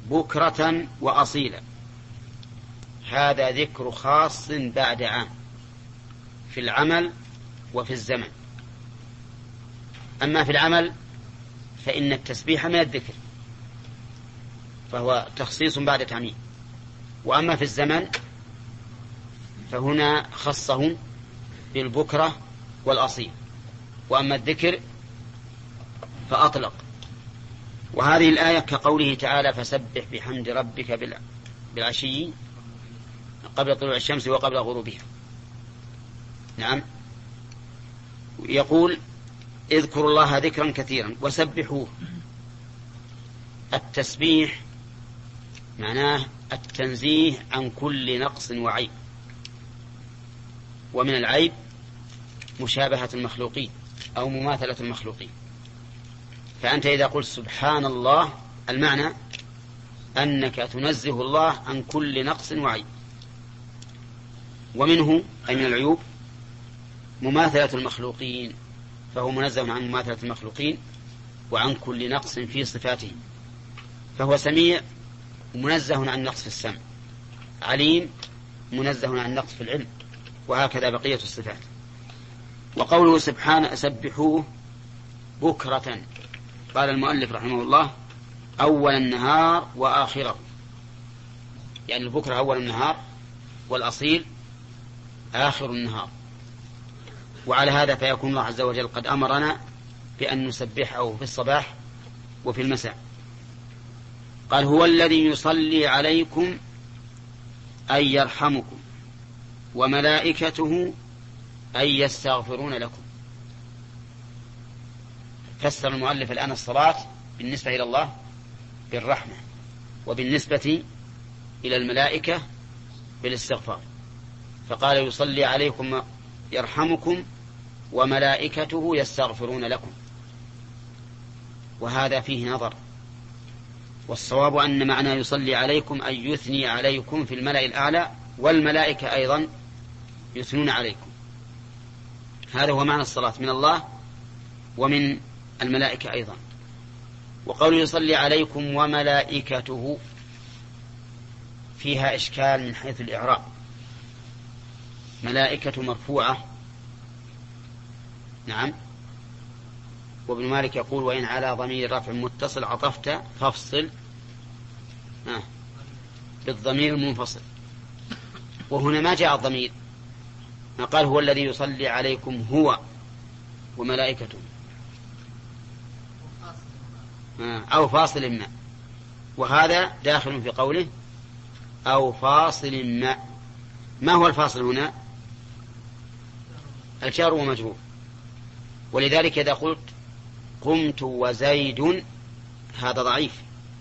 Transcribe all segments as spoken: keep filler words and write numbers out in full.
بكرة وأصيلا. هذا ذكر خاص بعد عام في العمل وفي الزمن. أما في العمل فإن التسبيح من الذكر، فهو تخصيص بعد تعميم. وأما في الزمن فهنا خصه بالبكرة والأصيل، وأما الذكر فأطلق. وهذه الآية كقوله تعالى فسبح بحمد ربك بالعشي قبل طلوع الشمس وقبل غروبها. نعم. يقول اذكروا الله ذكرا كثيرا وسبحوه. التسبيح معناه التنزيه عن كل نقص وعيب، ومن العيب مشابهة المخلوقين أو مماثلة المخلوقين. فأنت إذا قلت سبحان الله المعنى أنك تنزه الله عن كل نقص وعيب. ومنه أي من العيوب مماثلة المخلوقين، فهو منزه عن مماثلة المخلوقين وعن كل نقص في صفاته. فهو سميع منزه عن نقص في السمع، عليم منزه عن نقص في العلم، وهكذا بقية الصفات. وقوله سبحانه سبحوه بكرة، قال المؤلف رحمه الله أول النهار وآخره، يعني البكرة أول النهار والأصيل آخر النهار. وعلى هذا فيكون الله عز وجل قد أمرنا بأن نسبحه في الصباح وفي المساء. قال هو الذي يصلي عليكم أي يرحمكم وملائكته أي يستغفرون لكم. فسر المؤلف الآن الصلاة بالنسبة إلى الله بالرحمة، وبالنسبة إلى الملائكة بالاستغفار. فقال يصلي عليكم يرحمكم وملائكته يستغفرون لكم، وهذا فيه نظر. والصواب أن معنى يصلي عليكم أن يثني عليكم في الملأ الأعلى، والملائكة أيضا يثنون عليكم. هذا هو معنى الصلاة من الله ومن الملائكة أيضا. وقول يصلي عليكم وملائكته فيها إشكال من حيث الإعراب. ملائكة مرفوعة، نعم، وابن مالك يقول وإن على ضمير رفع متصل عطفت فافصل آه بالضمير المنفصل. وهنا ما جاء الضمير، ما قال هو الذي يصلي عليكم هو وملائكته آه أو فاصل ما، وهذا داخل في قوله أو فاصل ما. ما هو الفاصل هنا؟ الجار ومجرور. ولذلك إذا قلت قمت وزيد هذا ضعيف،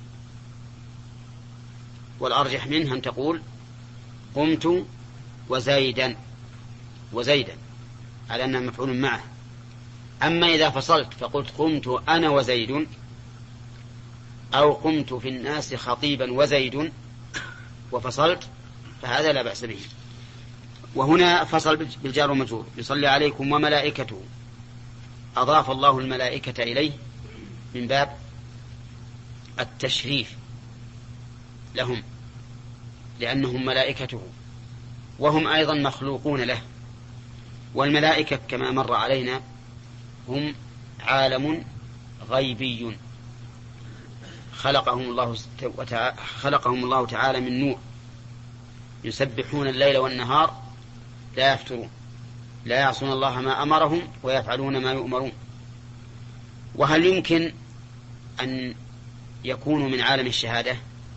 والأرجح منه أن تقول قمت وزيدا وزيدا على أنه مفعول معه. أما إذا فصلت فقلت قمت أنا وزيد أو قمت في الناس خطيبا وزيد وفصلت فهذا لا بأس به. وهنا فصل بالجار ومجرور يصلي عليكم وملائكته، أضاف الله الملائكة إليه من باب التشريف لهم، لأنهم ملائكته وهم أيضا مخلوقون له. والملائكة كما مر علينا هم عالم غيبي خلقهم الله خلقهم الله تعالى من نور، يسبحون الليل والنهار لا يفترون، لا يعصون الله ما أمرهم ويفعلون ما يؤمرون. وهل يمكن أن يكونوا من عالم الشهادة؟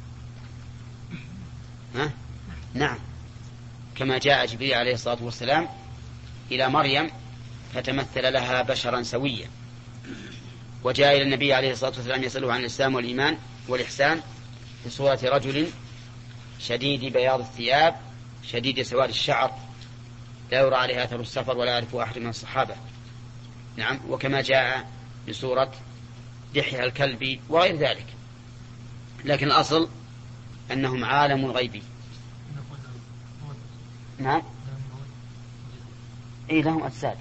ها؟ نعم، كما جاء جبريل عليه الصلاة والسلام إلى مريم فتمثل لها بشرا سويا، وجاء إلى النبي عليه الصلاة والسلام يسأله عن الإسلام والإيمان والإحسان في صورة رجل شديد بياض الثياب شديد سواد الشعر لا يرى عليه أثر السفر ولا يعرف أحد من الصحابة. نعم، وكما جاء بصورة دحية الكلب وغير ذلك. لكن الأصل أنهم عالم غيبي. نعم، إيه لهم أجساد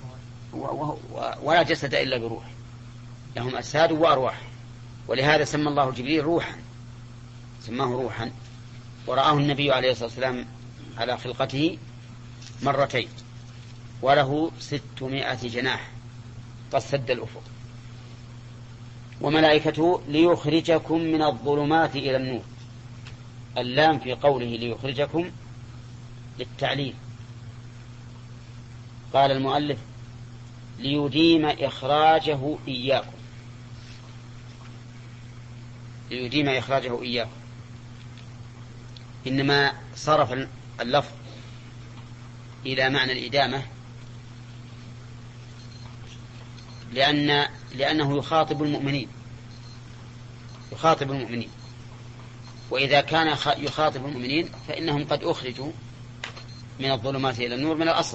ولا جسد إلا بروح، لهم أجساد وأرواح، ولهذا سمى الله جبريل روحا سماه روحا، ورآه النبي عليه الصلاة والسلام على خلقته مرتين، وله ستمائة جناح قد سد الأفق. وملائكته ليخرجكم من الظلمات إلى النور. اللام في قوله ليخرجكم للتعليل. قال المؤلف ليديم إخراجه إياكم، ليديم إخراجه إياكم. إنما صرف اللفظ إلى معنى الإدامة لأن لأنه يخاطب المؤمنين، يخاطب المؤمنين، وإذا كان يخاطب المؤمنين فإنهم قد أخرجوا من الظلمات إلى النور من الأصل.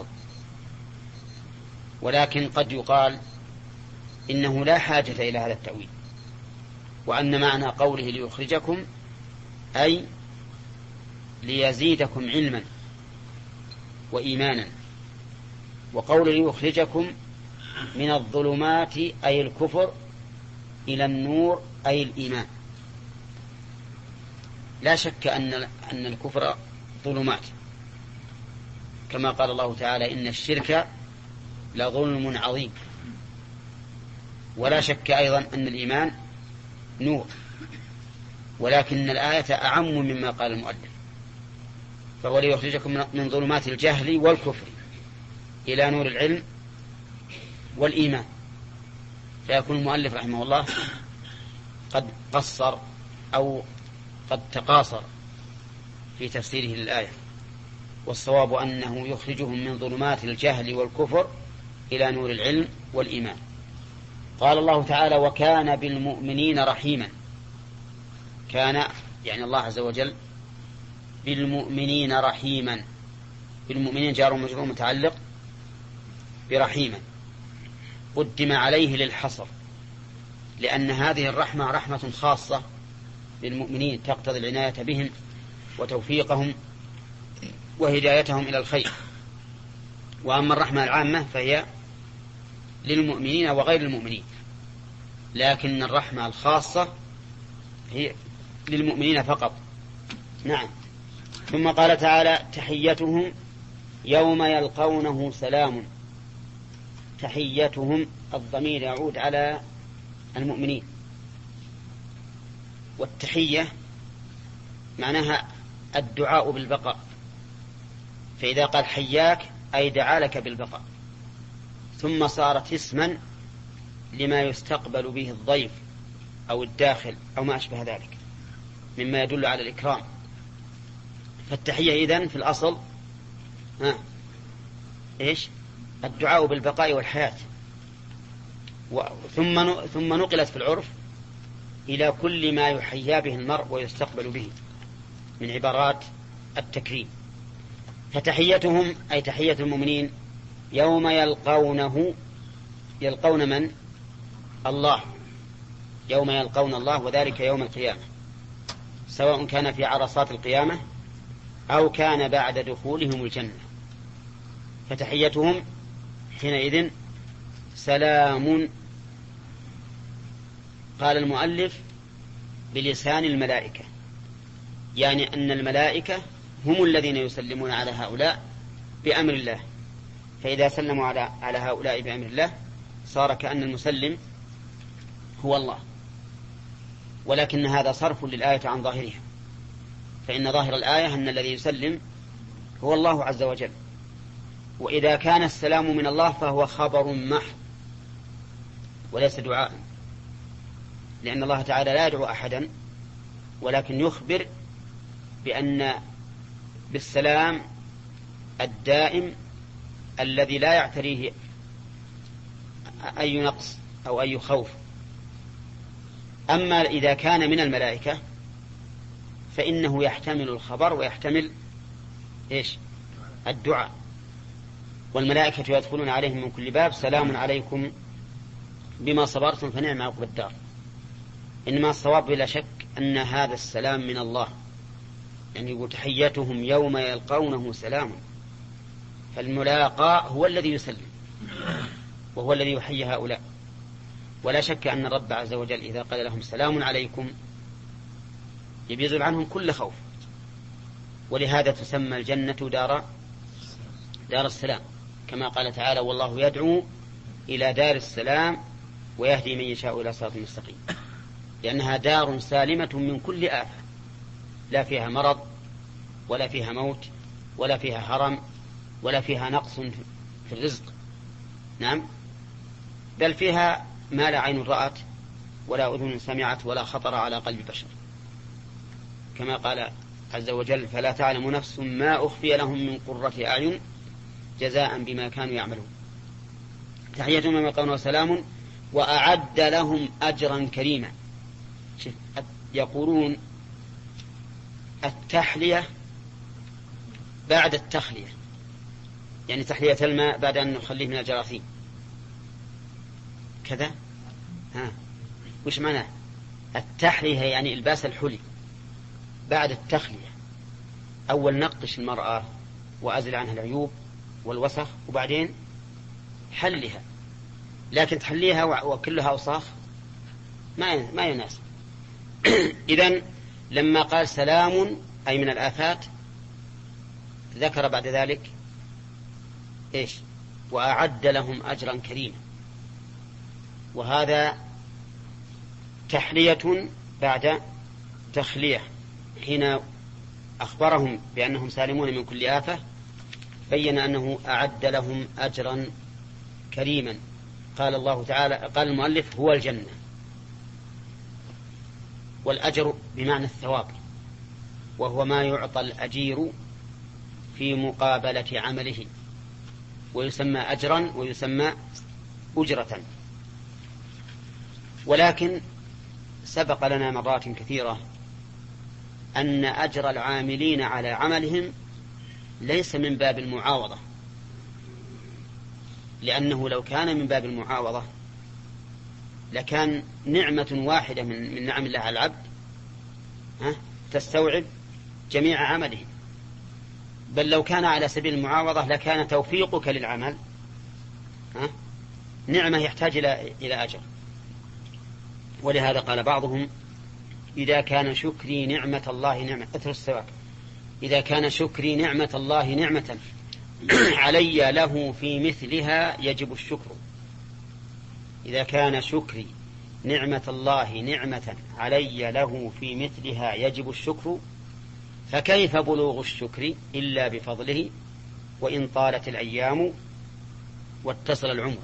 ولكن قد يقال إنه لا حاجة إلى هذا التأويل، وأن معنى قوله ليخرجكم أي ليزيدكم علما وإيمانا، وقوله ليخرجكم من الظلمات أي الكفر إلى النور أي الإيمان. لا شك أن أن الكفر ظلمات، كما قال الله تعالى إن الشرك لظلم عظيم. ولا شك أيضا أن الإيمان نور، ولكن الآية أعم مما قال المؤلف، فهو ليخرجكم من ظلمات الجهل والكفر إلى نور العلم والإيمان. فيكون المؤلف رحمه الله قد قصر أو قد تقاصر في تفسيره للآية، والصواب أنه يخرجهم من ظلمات الجهل والكفر إلى نور العلم والإيمان. قال الله تعالى وكان بالمؤمنين رحيما. كان يعني الله عز وجل بالمؤمنين رحيما. بالمؤمنين جار ومجرور متعلق برحيما، قدم عليه للحصر، لأن هذه الرحمة رحمة خاصة بالمؤمنين تقتضي العناية بهم وتوفيقهم وهدايتهم إلى الخير. وأما الرحمة العامة فهي للمؤمنين وغير المؤمنين، لكن الرحمة الخاصة هي للمؤمنين فقط. نعم. ثم قال تعالى تحيتهم يوم يلقونه سلام. تحيتهم الضمير يعود على المؤمنين، والتحية معناها الدعاء بالبقاء، فإذا قال حياك أي دعا لك بالبقاء، ثم صارت اسما لما يستقبل به الضيف أو الداخل أو ما أشبه ذلك مما يدل على الإكرام. فالتحية إذن في الأصل ها إيش؟ الدعاء بالبقاء والحياة، ثم ثم نقلت في العرف إلى كل ما يحيا به المرء ويستقبل به من عبارات التكريم. فتحيتهم أي تحية المؤمنين يوم يلقونه. يلقون من؟ الله. يوم يلقون الله، وذلك يوم القيامة، سواء كان في عرصات القيامة أو كان بعد دخولهم الجنة. فتحيتهم حينئذ سلام. قال المؤلف بلسان الملائكة، يعني أن الملائكة هم الذين يسلمون على هؤلاء بأمر الله، فإذا سلموا على على هؤلاء بأمر الله صار كأن المسلم هو الله. ولكن هذا صرف للآية عن ظاهرها، فإن ظاهر الآية أن الذي يسلم هو الله عز وجل، وإذا كان السلام من الله فهو خبر محض وليس دعاء، لأن الله تعالى لا يدعو أحدا، ولكن يخبر بأن بالسلام الدائم الذي لا يعتريه أي نقص أو أي خوف. أما إذا كان من الملائكة فإنه يحتمل الخبر ويحتمل إيش؟ الدعاء. والملائكة يدخلون عليهم من كل باب سلام عليكم بما صبرتم فنعم عقبى الدار. إنما الصواب بلا شك أن هذا السلام من الله، يعني يقول تحيتهم يوم يلقونه سلام، فالملاقى هو الذي يسلم وهو الذي يحيي هؤلاء. ولا شك أن الرب عز وجل إذا قال لهم سلام عليكم يبيزل عنهم كل خوف. ولهذا تسمى الجنة دار دار السلام، كما قال تعالى: والله يدعو إلى دار السلام ويهدي من يشاء إلى صراط مستقيم، لأنها دار سالمة من كل آفة، لا فيها مرض ولا فيها موت ولا فيها هرم ولا فيها نقص في الرزق، نعم، بل فيها ما لا عين رأت ولا أذن سمعت ولا خطر على قلب بشر، كما قال عز وجل: فلا تعلم نفس ما أخفي لهم من قرة أعين جزاء بما كانوا يعملون. تحيتهم يوم يلقونه وسلام وأعد لهم أجرا كريما. يقولون التحلية بعد التخلية، يعني تحلية الماء بعد أن نخليه من الجراثيم كذا. ها وش معناه التحلية؟ يعني الباس الحلي بعد التخلية. أول نقش المرأة وأزل عنها العيوب والوسخ وبعدين حلها، لكن تحليها وكلها أوساخ ما ما يناسب. إذن لما قال سلام أي من الآفات، ذكر بعد ذلك إيش؟ وأعد لهم أجرا كريما. وهذا تحلية بعد تخلية. حين أخبرهم بأنهم سالمون من كل آفة بين أنه أعد لهم أجرا كريما. قال الله تعالى، قال المؤلف: هو الجنة. والأجر بمعنى الثواب، وهو ما يعطى الأجير في مقابلة عمله، ويسمى أجرا ويسمى أجرة. ولكن سبق لنا مرات كثيرة أن أجر العاملين على عملهم ليس من باب المعاوضة، لأنه لو كان من باب المعاوضة لكان نعمة واحدة من, من نعم الله على العبد ها تستوعب جميع عمله، بل لو كان على سبيل المعاوضة لكان توفيقك للعمل ها نعمة يحتاج إلى إلى أجر. ولهذا قال بعضهم: إذا كان شكري نعمة الله نعمة أثر السواك إذا كان شكري نعمة الله نعمة علي له في مثلها يجب الشكر. إذا كان شكري نعمة الله نعمة علي له في مثلها يجب الشكر، فكيف بلوغ الشكر إلا بفضله وإن طالت الأيام واتصل العمر.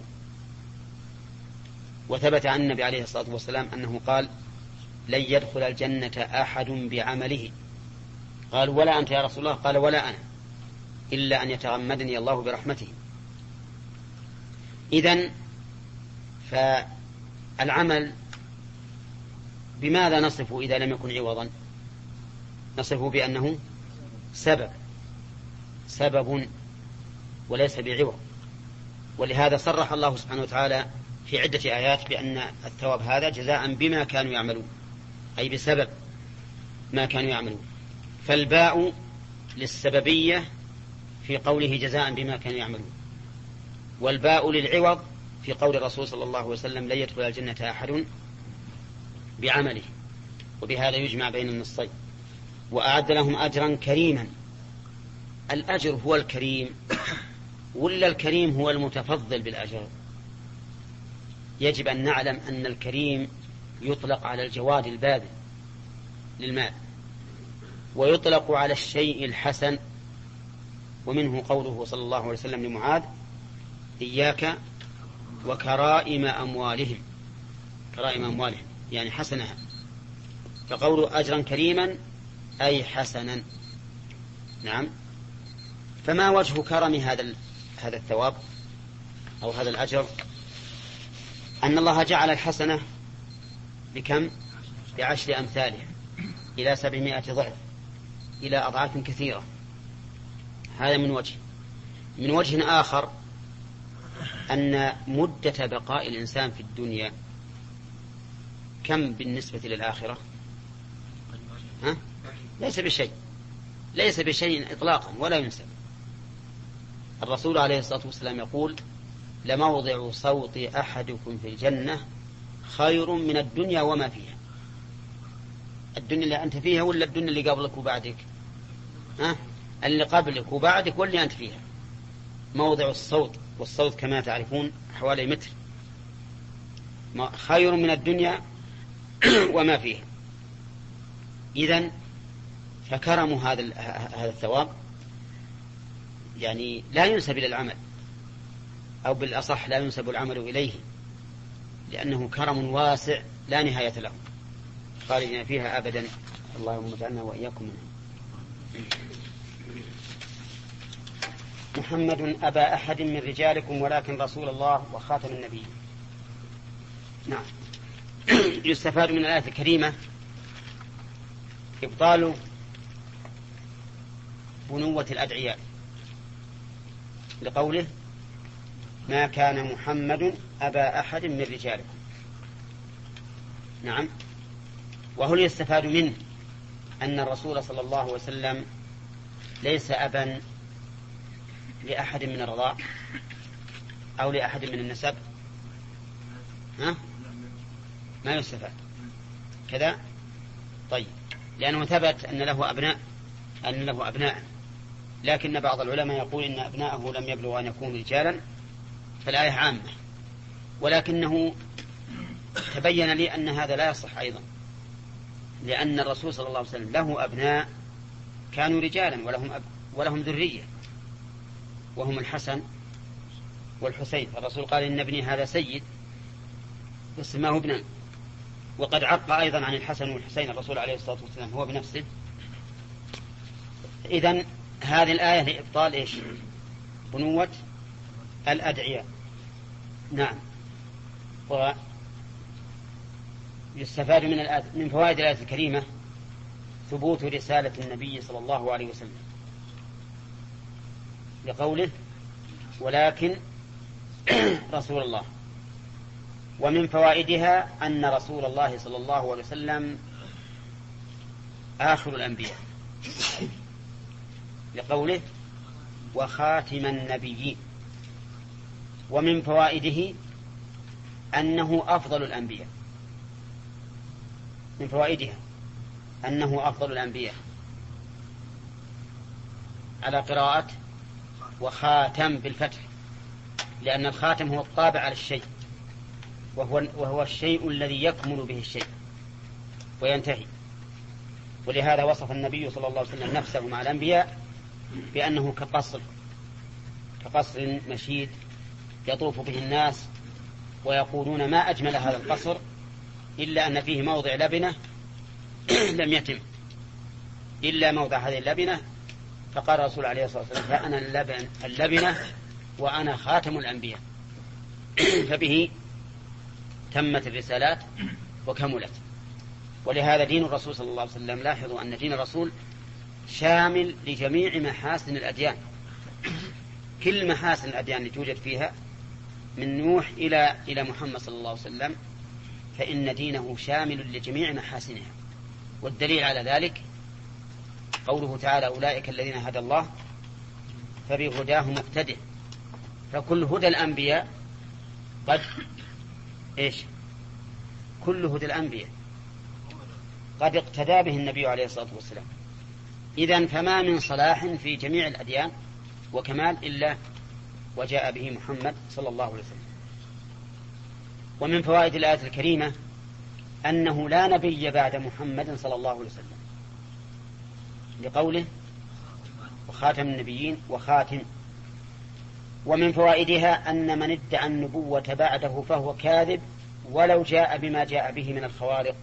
وثبت عن النبي عليه الصلاة والسلام أنه قال: لن يدخل الجنة أحد بعمله. قال: ولا أنت يا رسول الله؟ قال: ولا أنا، إلا أن يتغمدني الله برحمته. إذن فالعمل بماذا نصفه إذا لم يكن عوضا؟ نصفه بأنه سبب سبب وليس بعوض. ولهذا صرح الله سبحانه وتعالى في عدة آيات بأن الثواب هذا جزاء بما كانوا يعملون، أي بسبب ما كانوا يعملون. فالباء للسببية في قوله جزاء بما كانوا يعملون، والباء للعوض في قول الرسول صلى الله عليه وسلم: لن يدخل الجنة أحد بعمله. وبهذا يجمع بين النصين. وأعد لهم أجرا كريما. الأجر هو الكريم ولا الكريم هو المتفضل بالأجر؟ يجب أن نعلم أن الكريم يطلق على الجواد الباذل للمال، ويطلق على الشيء الحسن. ومنه قوله صلى الله عليه وسلم لمعاذ: إياك وكرائم أموالهم. كرائم أموالهم يعني حسنها. فقوله أجرا كريما أي حسنا. نعم. فما وجه كرم هذا هذا الثواب أو هذا الأجر؟ أن الله جعل الحسنة بكم؟ بعشر أمثالها إلى سبعمائة ضعف، إلى أضعاف كثيرة. هذا من وجه. من وجه آخر أن مدة بقاء الإنسان في الدنيا كم بالنسبة للآخرة؟ ها؟ ليس بشيء ليس بشيء إطلاقا ولا ينسب. الرسول عليه الصلاة والسلام يقول: لموضع صوت أحدكم في الجنة خير من الدنيا وما فيها. الدنيا اللي أنت فيها ولا الدنيا اللي قبلك وبعدك؟ ها؟ اللي قبلك وبعدك واللي أنت فيها. موضع الصوت، والصوت كما تعرفون حوالي متر، خير من الدنيا وما فيها. إذن فكرم هذا هذا الثواب يعني لا ينسب إلى العمل، أو بالأصح لا ينسب العمل إليه، لأنه كرم واسع لا نهاية له خالدين فيها أبدا. اللهم اجعلنا وإياكم منهم. محمد أبا أحد من رجالكم ولكن رسول الله وخاتم النبيين. نعم. يستفاد من الآية الكريمة إبطال بنوة الأدعياء، لقوله ما كان محمد أبا أحد من رجالكم. نعم. وهل يستفاد منه أن الرسول صلى الله عليه وسلم ليس أبا لأحد من الرضاع أو لأحد من النسب؟ ها؟ ما يستفاد كذا. طيب، لأنه ثبت أن له أبناء أن له أبناء لكن بعض العلماء يقول إن أبناءه لم يبلغوا أن يكونوا رجالا، فالآية عامة. ولكنه تبين لي أن هذا لا يصح أيضا، لأن الرسول صلى الله عليه وسلم له أبناء كانوا رجالا ولهم أب ولهم ذرية، وهم الحسن والحسين. الرسول قال إن ابني هذا سيد وسماه ابنا، وقد عق أيضا عن الحسن والحسين الرسول عليه الصلاة والسلام هو بنفسه. إذن هذه الآية لإبطال إيش؟ بنوة الأدعياء. نعم. ويستفاد من الآية من فوائد الآية الكريمة ثبوت رسالة النبي صلى الله عليه وسلم، لقوله ولكن رسول الله. ومن فوائدها أن رسول الله صلى الله عليه وسلم آخر الأنبياء، لقوله وخاتم النبيين. ومن فوائده أنه أفضل الأنبياء، من فوائدها أنه أفضل الأنبياء على قراءة وخاتم بالفتح، لأن الخاتم هو الطابع على الشيء، وهو, وهو الشيء الذي يكمل به الشيء وينتهي. ولهذا وصف النبي صلى الله عليه وسلم نفسه مع الأنبياء بأنه كقصر كقصر مشيد يطوف به الناس ويقولون ما أجمل هذا القصر إلا أن فيه موضع لبنة لم يتم إلا موضع هذه اللبنة. فقال الرسول عليه الصلاة والسلام فأنا اللبن اللبنة وأنا خاتم الأنبياء. فبه تمت الرسالات وكملت. ولهذا دين الرسول صلى الله عليه وسلم، لاحظوا أن دين الرسول شامل لجميع محاسن الأديان، كل محاسن الأديان اللي توجد فيها من نوح إلى إلى محمد صلى الله عليه وسلم، فإن دينه شامل لجميع محاسنها. والدليل على ذلك قوله تعالى أولئك الذين هدى الله فبهداه مقتده. فكل هدى الأنبياء قد إيش كل هدى الأنبياء قد اقتدى به النبي عليه الصلاة والسلام. إذن فما من صلاح في جميع الأديان وكمال إلا وجاء به محمد صلى الله عليه وسلم. ومن فوائد الآية الكريمة أنه لا نبي بعد محمد صلى الله عليه وسلم، لقوله وخاتم النبيين وخاتم. ومن فوائدها أن من ادعى النبوة بعده فهو كاذب ولو جاء بما جاء به من الخوارق،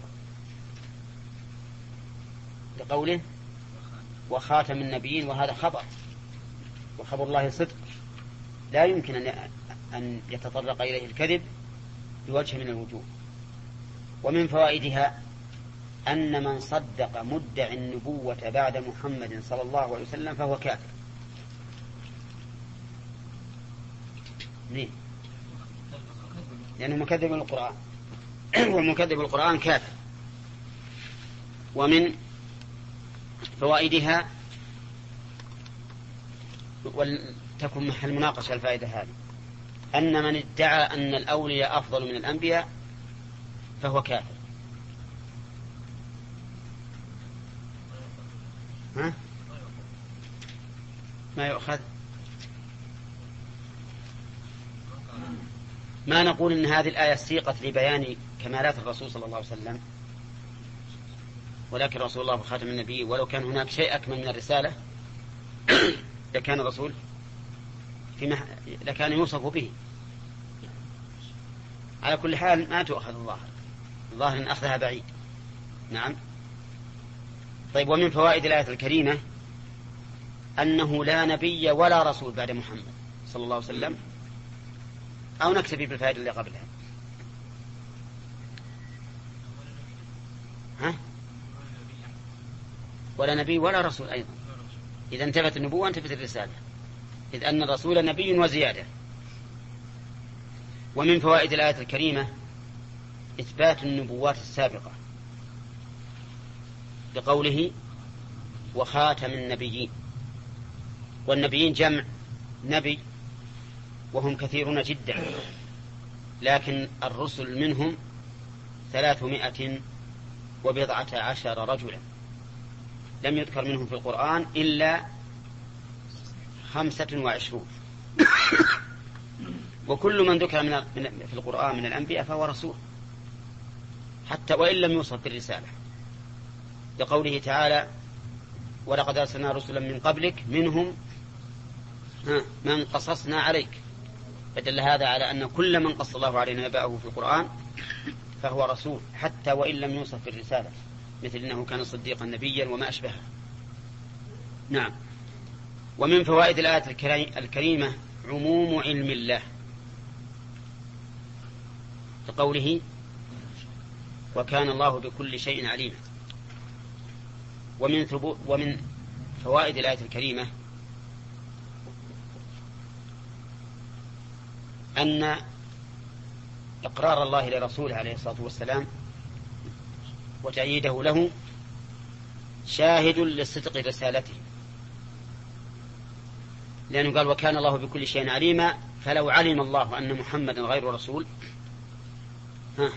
لقوله وخاتم النبيين، وهذا خبر، وخبر الله صدق لا يمكن أن يتطرق إليه الكذب بوجه من الوجوه. ومن فوائدها أن من صدق مدعي النبوة بعد محمد صلى الله عليه وسلم فهو كافر. ليه؟ لأنه مكذب القرآن والمكذب القرآن كافر. ومن فوائدها ولتكن محل مناقشة الفائدة هذه أن من ادعى أن الأولياء أفضل من الأنبياء فهو كافر. ها؟ ما يؤخذ. ما نقول إن هذه الآية سيقت لبيان كمالات الرسول صلى الله عليه وسلم، ولكن رسول الله خاتم النبي، ولو كان هناك شيء أكمل من الرسالة لكان الرسول في مح... لكان يوصف به. على كل حال ما تؤخذ الظاهر، الظاهر أن أخذها بعيد. نعم. طيب، ومن فوائد الآية الكريمة أنه لا نبي ولا رسول بعد محمد صلى الله عليه وسلم، أو نكتفي بالفائدة اللي قبلها؟ ها؟ ولا نبي ولا رسول أيضا. إذا انتفت النبوة انتفت الرسالة، إذ أن الرسول نبي وزيادة. ومن فوائد الآية الكريمة إثبات النبوات السابقة بقوله وخاتم النبيين. والنبيين جمع نبي، وهم كثيرون جدا، لكن الرسل منهم ثلاثمائة وبضعة عشر رجلا، لم يذكر منهم في القرآن إلا خمسة وعشرون. وكل من ذكر من في القرآن من الأنبياء فهو رسول، حتى وإن لم يوصف بالرسالة، لقوله تعالى ولقد أرسلنا رسلا من قبلك منهم من قصصنا عليك، فدل هذا على أن كل من قص الله عليه نبأه في القرآن فهو رسول، حتى وإن لم يوصف بالرسالة، مثل أنه كان صديقا نبيا وما أشبهه. نعم. ومن فوائد الآية الكريمة عموم علم الله، لقوله وكان الله بكل شيء عليما. ومن ثبوت ومن فوائد الآية الكريمة أن إقرار الله لرسوله عليه الصلاة والسلام وتأييده له شاهد لصدق رسالته، لأنه قال وكان الله بكل شيء عليما، فلو علم الله أن محمدا غير رسول ها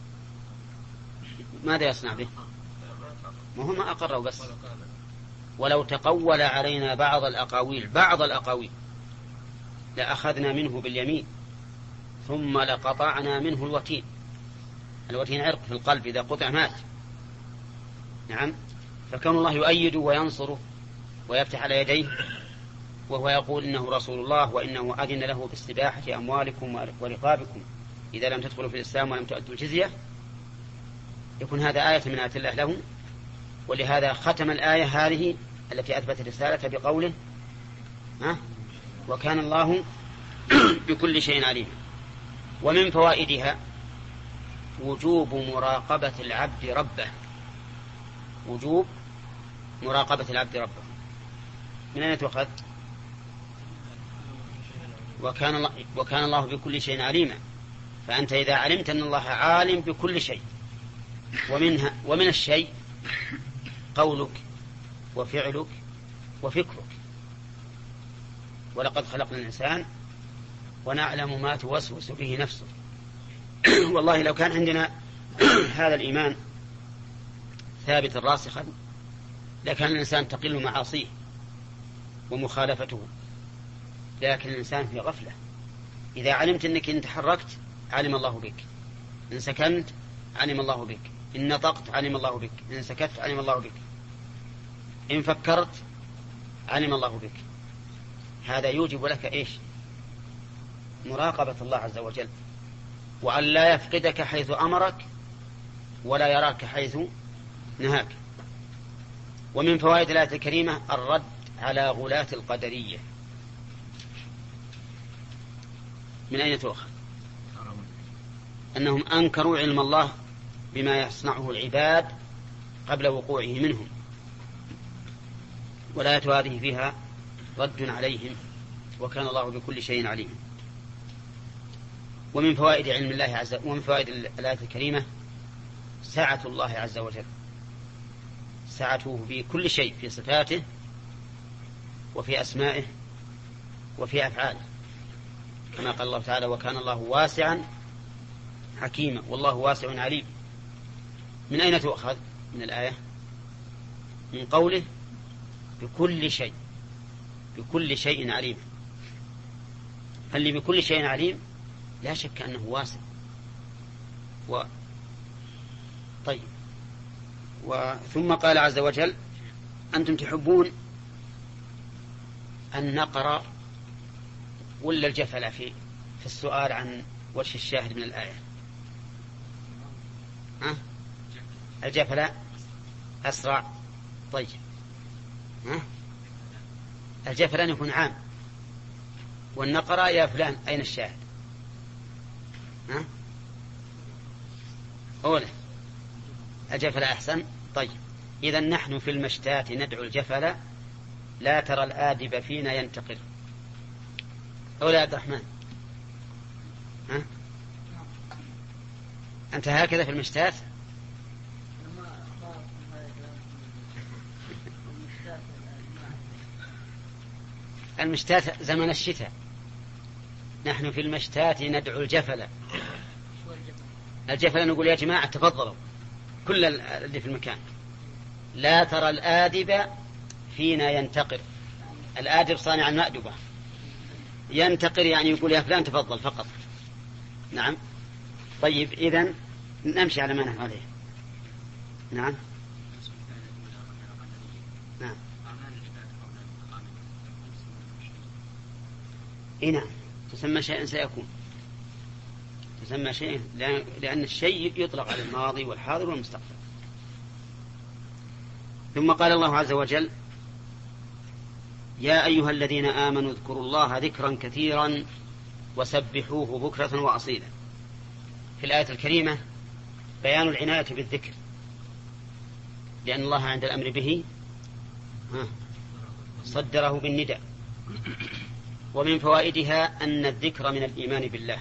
ماذا يصنع به؟ وهو ما أقروا بس. ولو تقول علينا بعض الأقاويل بعض الأقاويل لأخذنا منه باليمين ثم لقطعنا منه الوتين. الوتين عرق في القلب، إذا قطع مات. نعم. فكون الله يؤيد وينصره ويفتح على يديه وهو يقول إنه رسول الله وإنه أذن له باستباحة أموالكم ورقابكم إذا لم تدخلوا في الإسلام ولم تؤدوا الجزية، يكون هذا آية من آيات الله له. ولهذا ختم الآية هذه التي أثبت الرسالة بقوله ها وكان الله بكل شيء عليم. ومن فوائدها وجوب مراقبة العبد ربه، وجوب مراقبة العبد ربه. من أين تؤخذ؟ وكان الله, وكان الله بكل شيء عليما، فأنت إذا علمت أن الله عالم بكل شيء، ومنها ومن الشيء قولك وفعلك وفكرك. ولقد خلقنا الإنسان ونعلم ما توسوس به نفسه. والله لو كان عندنا هذا الإيمان ثابتا راسخا لكان الإنسان تقل معاصيه ومخالفته، لكن الإنسان في غفلة. إذا علمت أنك إن تحركت علم الله بك، إن سكنت علم الله بك، إن نطقت علم الله بك، إن سكت علم الله بك، إن فكرت علم الله بك. هذا يوجب لك إيش؟ مراقبة الله عز وجل، وأن لا يفقدك حيث أمرك ولا يراك حيث نهاك. ومن فوائد الآية الكريمة الرد على غلاة القدرية. من أين تؤخذ؟ أنهم أنكروا علم الله بما يصنعه العباد قبل وقوعه منهم، والآية هذه فيها رد عليهم، وكان الله بكل شيء عليم. ومن فوائد علم الله عز وجل ومن فوائد الآية الكريمة سعة الله عز وجل، سعته في كل شيء، في صفاته وفي أسمائه وفي أفعاله، كما قال الله تعالى وكان الله واسعا حكيما والله واسع عليم. من أين تؤخذ من الآية؟ من قوله بكل شيء بكل شيء عليم. فاللي بكل شيء عليم لا شك أنه واسع. و... طيب وثم قال عز وجل أنتم تحبون النقر ولا الجفل في في السؤال عن وجه الشاهد من الآية؟ ها؟ الجفل أسرع. طيب ها؟ الجفل أن يكون عام، والنقر يا فلان أين الشاهد؟ ها؟ أولا الجفل أحسن. طيب إذا نحن في المشتات ندعو الجفل لا ترى الآدب فينا ينتقل. أولا عبد الرحمن، ها؟ أنت هكذا في المشتات؟ المشتات زمن الشتاء، نحن في المشتات ندعو الجفل. الجفل نقول يا جماعة تفضلوا كل اللي في المكان، لا ترى الآدب فينا ينتقر. الآدب صانع المأدبة، ينتقر يعني يقول يا فلان تفضل فقط. نعم. طيب إذن نمشي على ما نحن عليه. نعم نعم إيه نعم تسمى شيئا سيكون، تسمى شيئا لأن الشيء يطلق على الماضي والحاضر والمستقبل. ثم قال الله عز وجل يا أيها الذين آمنوا اذكروا الله ذكرا كثيرا وسبحوه بكرة وأصيلا. في الآية الكريمة بيان العناية بالذكر، لأن الله عند الأمر به صدره بالنداء. ومن فوائدها أن الذكر من الإيمان بالله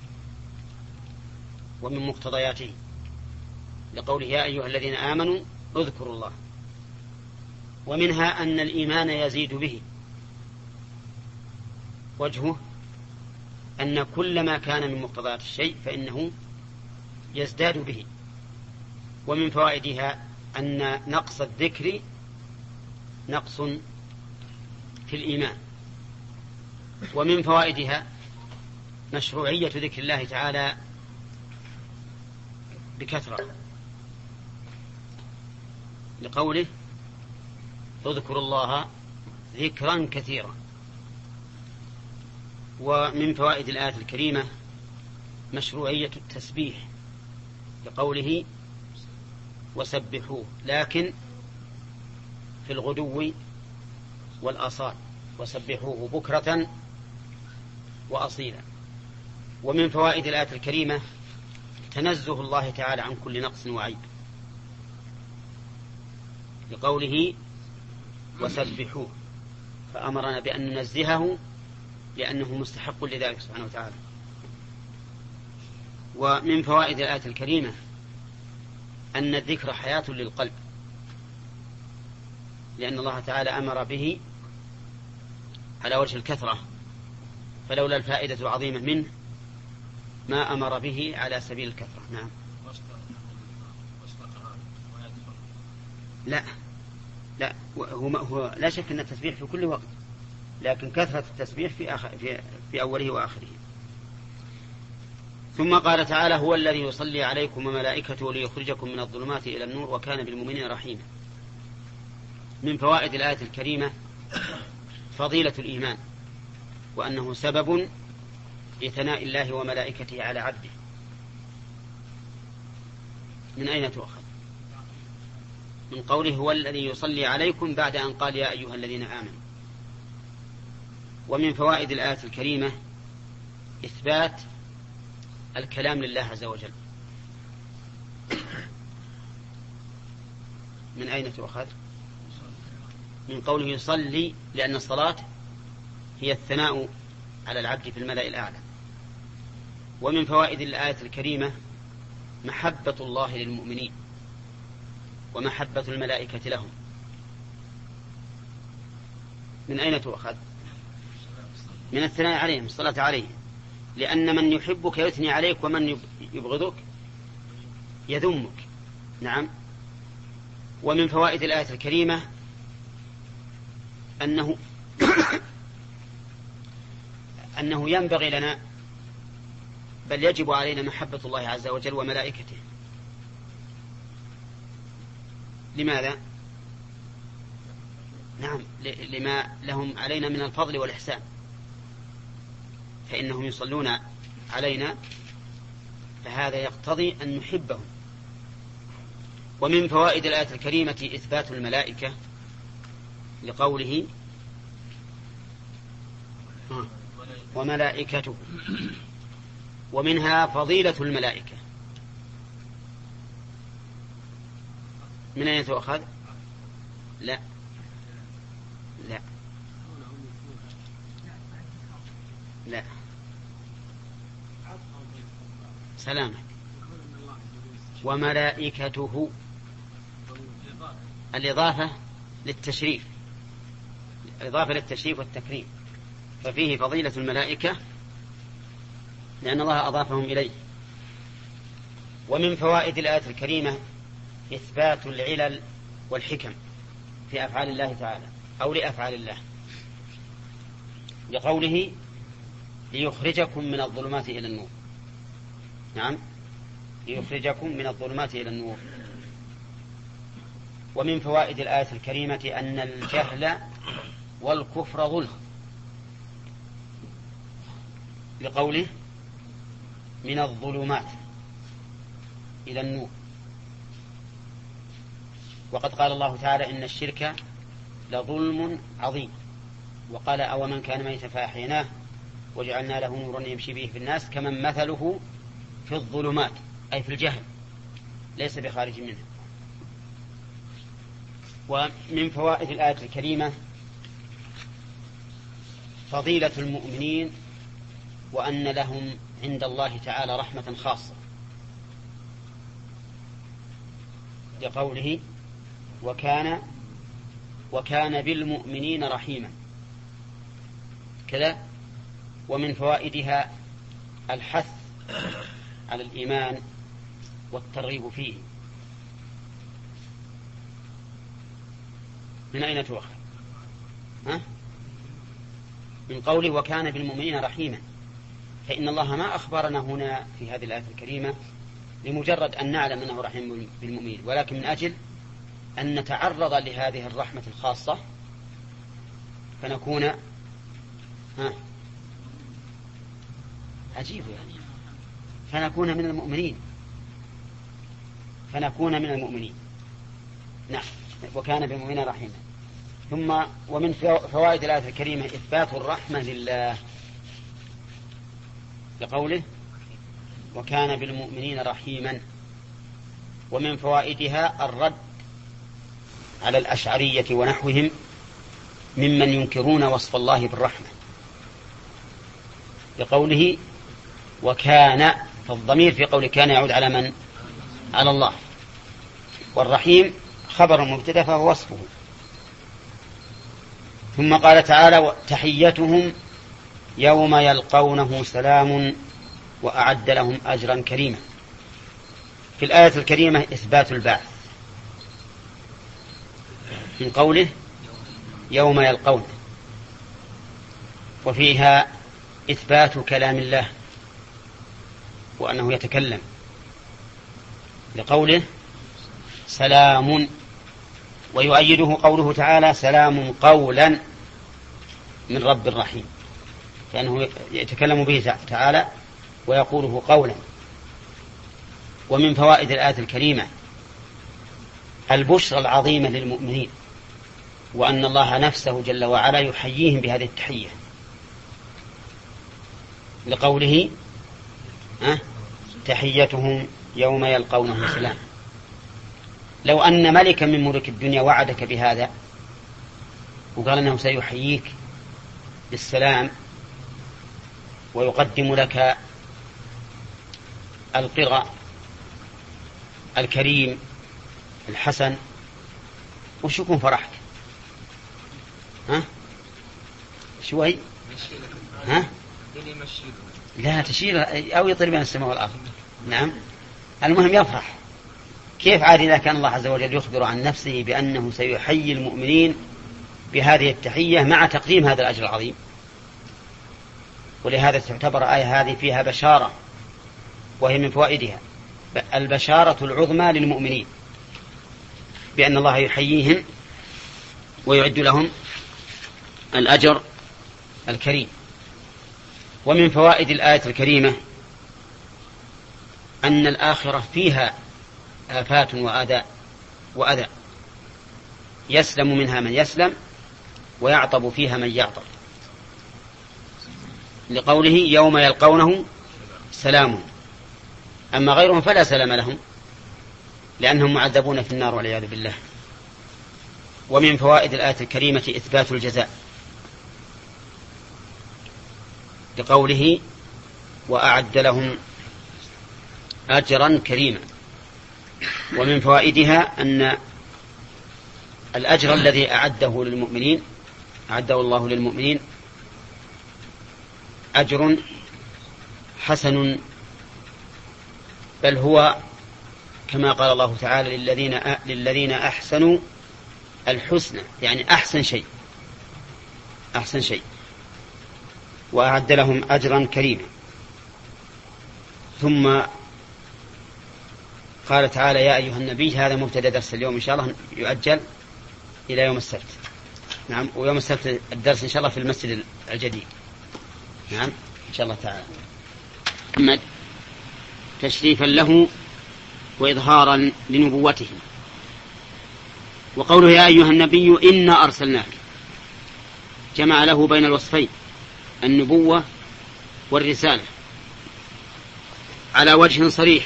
ومن مقتضياته، لقوله يا أيها الذين آمنوا اذكروا الله. ومنها أن الإيمان يزيد به، وجهه أن كل ما كان من مقتضيات الشيء فإنه يزداد به. ومن فوائدها أن نقص الذكر نقص في الإيمان. ومن فوائدها مشروعية ذكر الله تعالى بكثرة، لقوله اذكروا الله ذكرا كثيرا. ومن فوائد الآية الكريمة مشروعية التسبيح، لقوله وسبحوه، لكن في الغدو والآصال، وسبحوه بكرة وأصيلا. ومن فوائد الآية الكريمة تنزه الله تعالى عن كل نقص وعيب، لقوله وسبحوه، فأمرنا بأن ننزهه لأنه مستحق لذلك سبحانه وتعالى. ومن فوائد الآية الكريمة أن الذكر حياة للقلب، لأن الله تعالى أمر به على وجه الكثرة، فلولا الفائدة العظيمة منه ما أمر به على سبيل الكثرة. نعم. لا لا هو, هو لا شك أن التسبيح في كل وقت، لكن كثرة التسبيح في, آخر في, في أوله وآخره. ثم قال تعالى هو الذي يصلي عليكم وملائكته ليخرجكم من الظلمات إلى النور وكان بالمؤمنين رحيما. من فوائد الآية الكريمة فضيلة الإيمان، وأنه سبب لثناء الله وملائكته على عبده. من أين تؤخذ؟ من قوله هو الذي يصلي عليكم بعد أن قال يا أيها الذين آمنوا. ومن فوائد الآية الكريمة إثبات الكلام لله عز وجل. من أين تؤخذ؟ من قوله يصلي، لأن الصلاة هي الثناء على العبد في الملأ الأعلى. ومن فوائد الآية الكريمة محبة الله للمؤمنين ومحبة الملائكة لهم. من أين تؤخذ؟ من الثناء عليهم، الصلاة عليهم، لأن من يحبك يثني عليك ومن يبغضك يذمك. نعم. ومن فوائد الآية الكريمة أنه أنه ينبغي لنا بل يجب علينا محبة الله عز وجل وملائكته. لماذا؟ نعم، لما لهم علينا من الفضل والإحسان، فإنهم يصلون علينا، فهذا يقتضي أن نحبهم. ومن فوائد الآية الكريمة إثبات الملائكة لقوله وملائكته، ومنها فضيلة الملائكة. من أين تؤخذ؟ لا لا لا سلامك. وملائكته الإضافة للتشريف، الإضافة للتشريف والتكريم، ففيه فضيلة الملائكة لأن الله أضافهم إليه. ومن فوائد الآية الكريمة إثبات العلل والحكم في أفعال الله تعالى أو لأفعال الله، لقوله ليخرجكم من الظلمات إلى النور. نعم، ليخرجكم من الظلمات إلى النور. ومن فوائد الآية الكريمة أن الجهل والكفر ظلم، لقوله من الظلمات إلى النور. وقد قال الله تعالى إن الشرك لظلم عظيم، وقال أو من كان ميتا فأحييناه وجعلنا له نورا يمشي به في الناس كمن مثله في الظلمات، أي في الجهل، ليس بخارج منه. ومن فوائد الآية الكريمة فضيلة المؤمنين، وأن لهم عند الله تعالى رحمة خاصة، لقوله وكان وكان بالمؤمنين رحيما كذا. ومن فوائدها الحث على الإيمان والترغيب فيه. من أين تؤخذ؟ ها؟ من قوله وكان بالمؤمنين رحيما، فإن الله ما أخبرنا هنا في هذه الآية الكريمة لمجرد أن نعلم أنه رحيم بالمؤمنين، ولكن من أجل أن نتعرض لهذه الرحمة الخاصة فنكون ها عجيب يعني فنكون من المؤمنين فنكون من المؤمنين نعم، وكان بالمؤمنين رحيما. ثم ومن فوائد الآية الكريمة إثبات الرحمة لله، لقوله وكان بالمؤمنين رحيما. ومن فوائدها الرد على الأشعرية ونحوهم ممن ينكرون وصف الله بالرحمة، لقوله وكان، فالضمير في قول كان يعود على من؟ على الله، والرحيم خبر مبتدأ فهو وصفه. ثم قال تعالى تحيتهم يوم يلقونه سلام وأعد لهم أجرا كريما. في الآية الكريمة إثبات البعث من قوله يوم يلقونه، وفيها إثبات كلام الله وأنه يتكلم، لقوله سلام، ويؤيده قوله تعالى سلام قولا من رب رحيم، فإنه يتكلم به تعالى ويقوله قولا. ومن فوائد الآية الكريمة البشرى العظيمة للمؤمنين، وأن الله نفسه جل وعلا يحييهم بهذه التحية، لقوله أه تحيتهم يوم يلقونه سلام. لو أن ملكا من ملوك الدنيا وعدك بهذا وقال أنه سيحييك بالسلام ويقدم لك القرى الكريم الحسن، وش يكون فرحك؟ ها شوي ها لا تشير أو يطير بين السماء والأرض. نعم، المهم يفرح. كيف عاد إذا كان الله عز وجل يخبر عن نفسه بأنه سيحيي المؤمنين بهذه التحية مع تقديم هذا الأجر العظيم. ولهذا تعتبر آية هذه فيها بشارة، وهي من فوائدها البشارة العظمى للمؤمنين بأن الله يحييهم ويعد لهم الأجر الكريم. ومن فوائد الآية الكريمة أن الآخرة فيها آفات وأذى وأذى يسلم منها من يسلم ويعطب فيها من يعطب، لقوله يوم يلقونه سلام. أما غيرهم فلا سلام لهم لأنهم معذبون في النار والعياذ بالله. ومن فوائد الآية الكريمة إثبات الجزاء لقوله وأعد لهم أجرا كريما. ومن فوائدها أن الأجر الذي أعده للمؤمنين أعده الله للمؤمنين أجر حسن، بل هو كما قال الله تعالى للذين للذين أحسنوا الحسنى، يعني أحسن شيء أحسن شيء وأعد لهم أجرا كريما. ثم قال تعالى يا أيها النبي، هذا مبتدأ درس اليوم إن شاء الله يؤجل إلى يوم السبت. نعم، ويوم السبت الدرس إن شاء الله في المسجد الجديد. نعم إن شاء الله تعالى. محمد تشريفا له وإظهارا لنبوته. وقوله يا أيها النبي إنا أرسلناك جمع له بين الوصفين النبوة والرسالة على وجه صريح،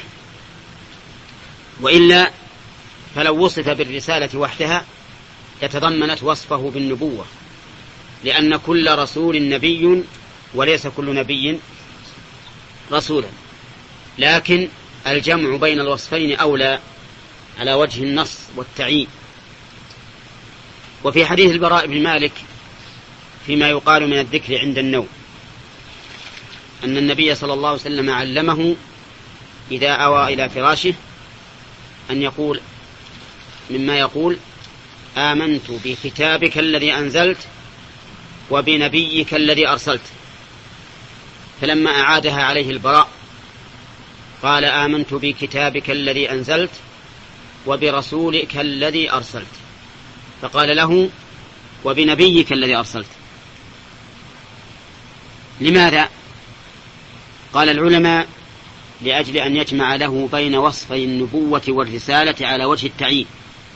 وإلا فلو وصف بالرسالة وحدها لتضمنت وصفه بالنبوة، لأن كل رسول نبي وليس كل نبي رسولا، لكن الجمع بين الوصفين أولى على وجه النص والتعيين. وفي حديث البراء بن مالك فيما يقال من الذكر عند النوم أن النبي صلى الله عليه وسلم علمه إذا أوى إلى فراشه أن يقول مما يقول آمنت بكتابك الذي أنزلت وبنبيك الذي أرسلت. فلما أعادها عليه البراء قال آمنت بكتابك الذي أنزلت وبرسولك الذي أرسلت، فقال له وبنبيك الذي أرسلت. لماذا؟ قال العلماء لأجل أن يجمع له بين وصفي النبوة والرسالة على وجه التعيين،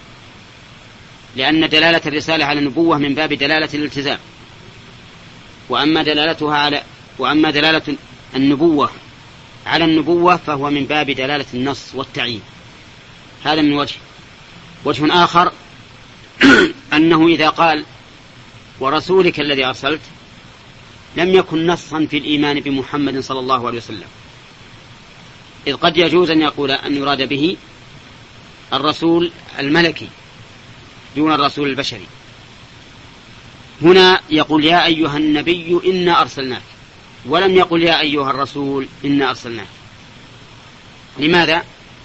لأن دلالة الرسالة على النبوة من باب دلالة الالتزام، وأما دلالتها على وأما دلالة النبوة على النبوة فهو من باب دلالة النص والتعيين. هذا من وجه. وجه آخر أنه إذا قال ورسولك الذي أرسلت لم يكن نصا في الإيمان بمحمد صلى الله عليه وسلم، إذ قد يجوز أن يقول أن يراد به الرسول الملكي دون الرسول البشري. هنا يقول يا أيها النبي إنا أرسلناك، ولم يقل يا أيها الرسول إنا أرسلناك. لماذا؟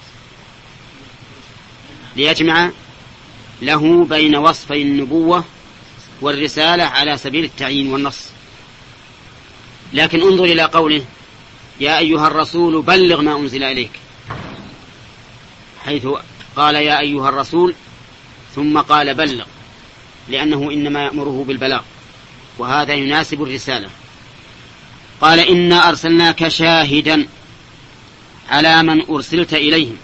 ليجمع له بين وصفي النبوة والرسالة على سبيل التعيين والنص. لكن انظر إلى قوله يا أيها الرسول بلغ ما أنزل إليك، حيث قال يا أيها الرسول ثم قال بلغ، لأنه إنما يأمره بالبلاغ، وهذا يناسب الرسالة. قال إنا أرسلناك شاهدا على من أرسلت إليهم.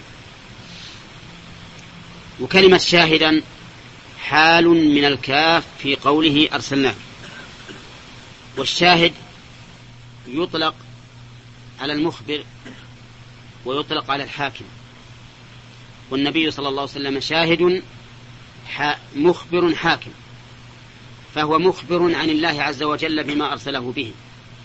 وكلمة شاهدا حال من الكاف في قوله أرسلناك. والشاهد يطلق على المخبر ويطلق على الحاكم، والنبي صلى الله عليه وسلم شاهد مخبر حاكم، فهو مخبر عن الله عز وجل بما أرسله به،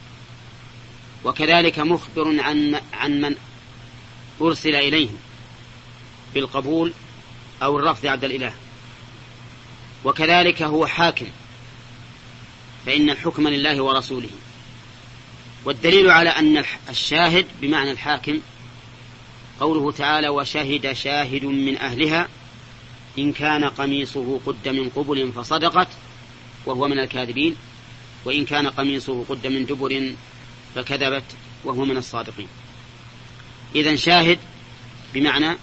وكذلك مخبر عن عن من أرسل إليه بالقبول أو الرفض عبد الإله، وكذلك هو حاكم، فإن الحكم لله ورسوله. والدليل على أن الشاهد بمعنى الحاكم قوله تعالى وشهد شاهد من أهلها إن كان قميصه قد من قبل فصدقت وهو من الكاذبين، وإن كان قميصه قد من دبر فكذبت وهو من الصادقين. إذن شاهد بمعنى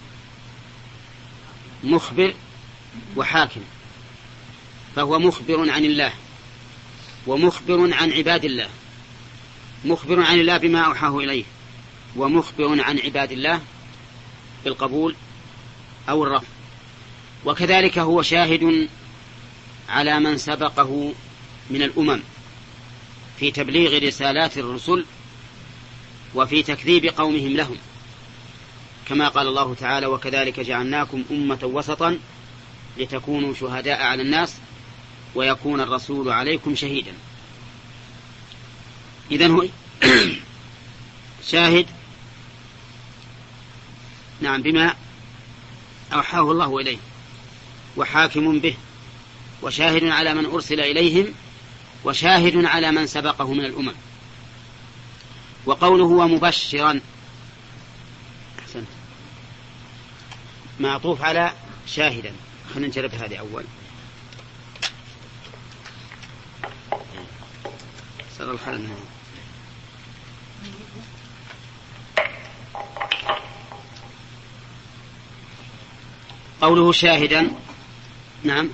مخبر وحاكم، فهو مخبر عن الله ومخبر عن عباد الله، مخبر عن الله بما أوحاه إليه، ومخبر عن عباد الله بالقبول أو الرفض. وكذلك هو شاهد على من سبقه من الأمم في تبليغ رسالات الرسل وفي تكذيب قومهم لهم، كما قال الله تعالى: وكذلك جعلناكم أمة وسطا لتكونوا شهداء على الناس ويكون الرسول عليكم شهيدا. إذن هو شاهد نعم بما أوحاه الله إليه، وحاكم به، وشاهد على من أرسل إليهم، وشاهد على من سبقه من الأمم. وقوله ومبشرا أحسنت معطوف على شاهدا. خلينا نجرب هذه أول. صار الحل منه. قوله شاهدا نعم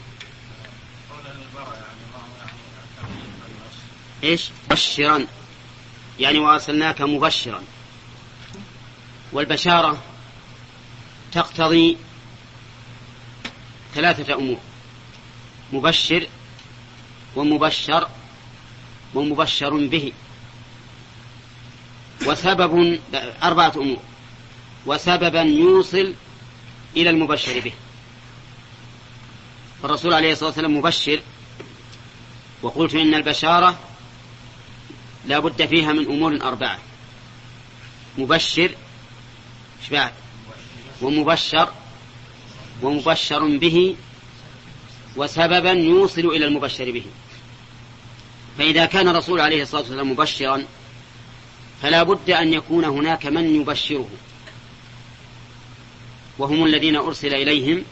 إيش بشرا يعني وأرسلناك مبشرا، والبشارة تقتضي ثلاثة أمور: مبشر ومبشر ومبشر به، وسبب أربعة أمور، وسببا يوصل إلى المبشر به. فالرسول عليه الصلاة والسلام مبشر، وقلت إن البشارة لا بد فيها من أمور أربعة: مبشر شبعت ومبشر ومبشر به وسببا يوصل إلى المبشر به. فإذا كان الرسول عليه الصلاة والسلام مبشرا فلا بد أن يكون هناك من يبشره، وهم الذين أرسل إليهم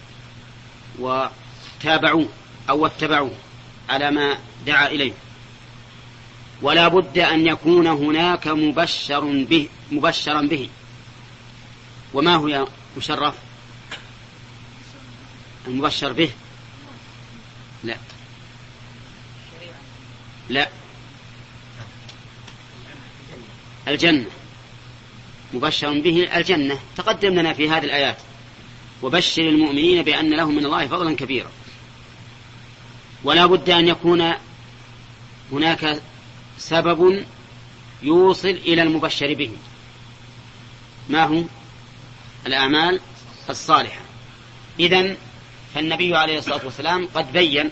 وتابعوا أو اتبعوا على ما دعا إليه. ولا بد أن يكون هناك مبشر به مبشرا به. وما هو يا مشرف المبشر به؟ لا لا الجنة، مبشر به الجنة، تقدم لنا في هذه الآيات: وبشر المؤمنين بأن لهم من الله فضلا كبيرا. ولا بد أن يكون هناك سبب يوصل إلى المبشر به. ما هو؟ الأعمال الصالحة. إذن فالنبي عليه الصلاة والسلام قد بين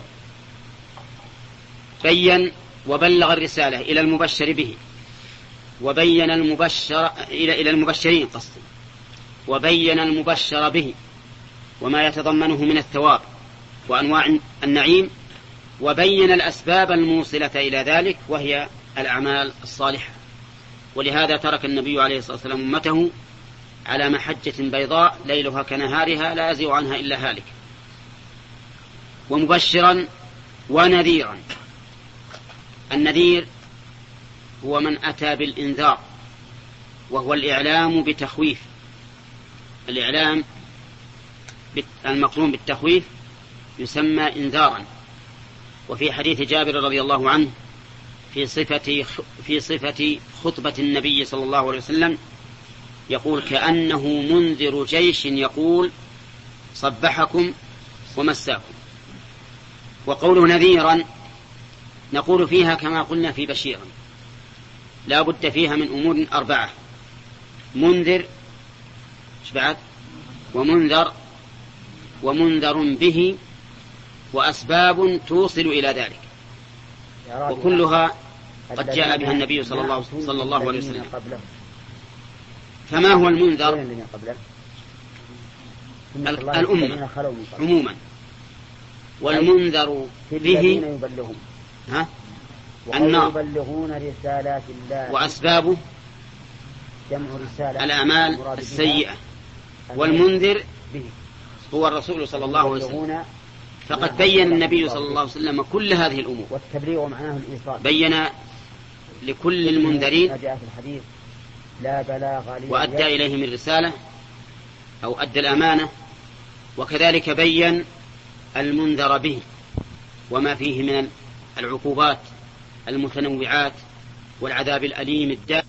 بين وبلغ الرسالة إلى المبشر به، وبين المبشر إلى إلى المبشرين قصدي، وبين المبشر به وما يتضمنه من الثواب وأنواع النعيم، وبين الأسباب الموصلة إلى ذلك وهي الأعمال الصالحة. ولهذا ترك النبي عليه الصلاة والسلام أمته على محجة بيضاء ليلها كنهارها لا يزيغ عنها إلا هالك. ومبشرا ونذيرا. النذير هو من أتى بالإنذار، وهو الإعلام بتخويف. الإعلام المقرون بالتخويف يسمى إنذارا. وفي حديث جابر رضي الله عنه في صفة في صفة خطبة النبي صلى الله عليه وسلم يقول: كأنه منذر جيش يقول صبحكم ومساكم. وقوله نذيرا نقول فيها كما قلنا في بشيرا، لا بد فيها من أمور أربعة: منذر شبعت ومنذر ومنذر به وأسباب توصل إلى ذلك، وكلها قد جاء بها النبي صلى الله, صلى الله عليه وسلم. فما هو المنذر؟ الأمة عموما. والمنذر به ها النار. وأسبابه الأعمال السيئة. والمنذر هو الرسول صلى الله عليه وسلم. فقد بين النبي صلى الله عليه وسلم كل هذه الأمور. والتبليغ معناه الإيصال. بين لكل المنذرين لا بلاغ وأدى إليهم الرسالة أو أدى الأمانة، وكذلك بين المنذر به وما فيه من العقوبات المتنوعات والعذاب الأليم الدائم